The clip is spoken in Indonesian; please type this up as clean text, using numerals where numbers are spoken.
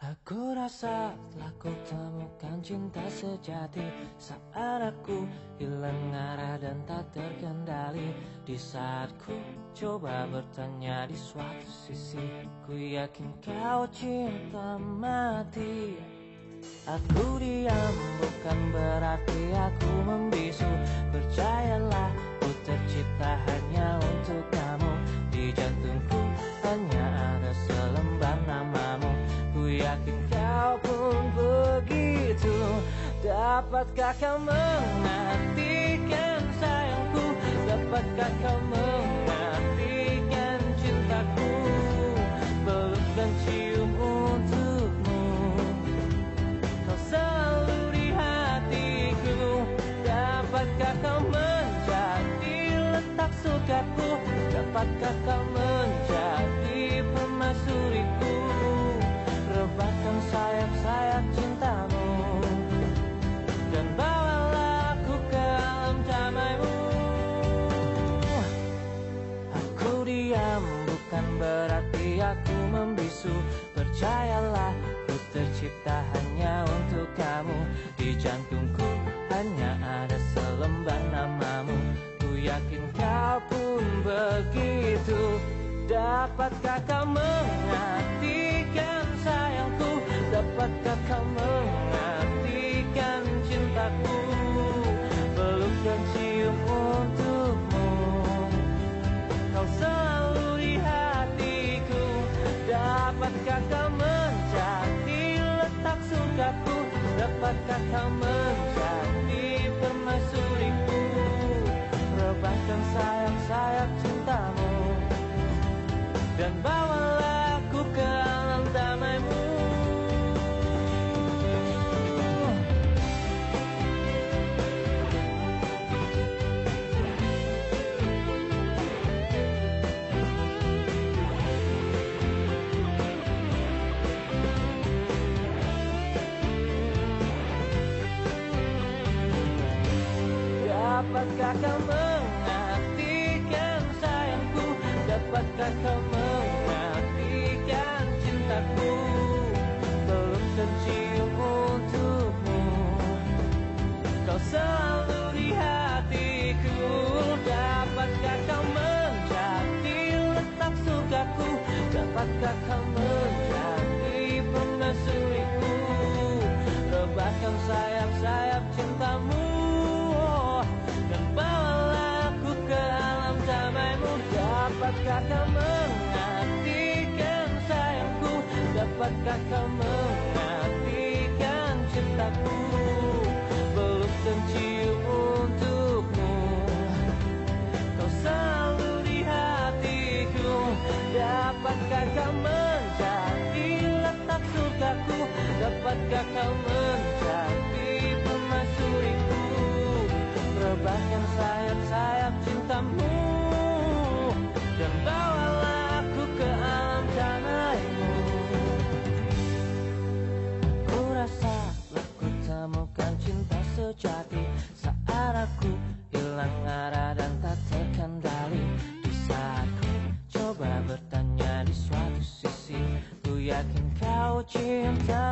Aku rasa telah ku temukan cinta sejati saat aku hilang arah dan tak terkendali. Di saat ku coba bertanya di suatu sisi, ku yakin kau cinta mati. Aku diam bukan berarti aku membisu. Percayalah, ku tercipta hanya untuk kamu. Di jantungku hanya ada selembar namamu. Ku yakin kau pun begitu. Dapatkah kau mengartikan sayangku? Dapatkah kau mengartikan cintaku? Peluk dan cium untukmu, kau selalu di hatiku. Dapatkah kau menjadi letak sukaku? Dapatkah kau menjadi permaisuriku? Rebahkan sayap-sayap cintamu dan bawalah aku ke alam damaimu. Aku diam bukan berarti aku membisu. Percayalah, ku tercipta hanya untuk kamu. Di jantungku hanya ada selembar namamu. Ku yakin kau pun begitu. Dapatkah kau mengartikan sayangku? Dapatkah kau mengartikan cintaku? Peluk dan cium untukmu, kau selalu di hatiku. Dapatkah kau menjadi letak sukaku? Dapatkah kau menjadi permaisuriku? Rebahkan sayap-sayap cintamu dan bawalah aku ke alam damaimu. Dapatkah kau mengartikan sayangku? Dapatkah kau mengartikan cintaku? Peluk dan cium untukmu, kau selalu di hatiku. Dapatkah kau menjadi letak sukaku? Dapatkah kau menjadi permaisuriku? Rebahkan sayap-sayap cintamu dan bawalah aku ke alam damaimu. Dapatkah kau mengartikan sayangku? Dapatkah kau mengartikan cintaku? Peluk dan cium untukmu, kau selalu di hatiku. Dapatkah kau menjadi letak sukaku? Dapatkah kau menjadi permaisuriku? Rebahkan sayap-sayap cintamu dan bawalah aku ke alam damaimu. Ku rasa aku temukan cinta sejati saat aku hilang arah dan tak terkendali. Di saat ku coba bertanya di suatu sisi, ku yakin kau cinta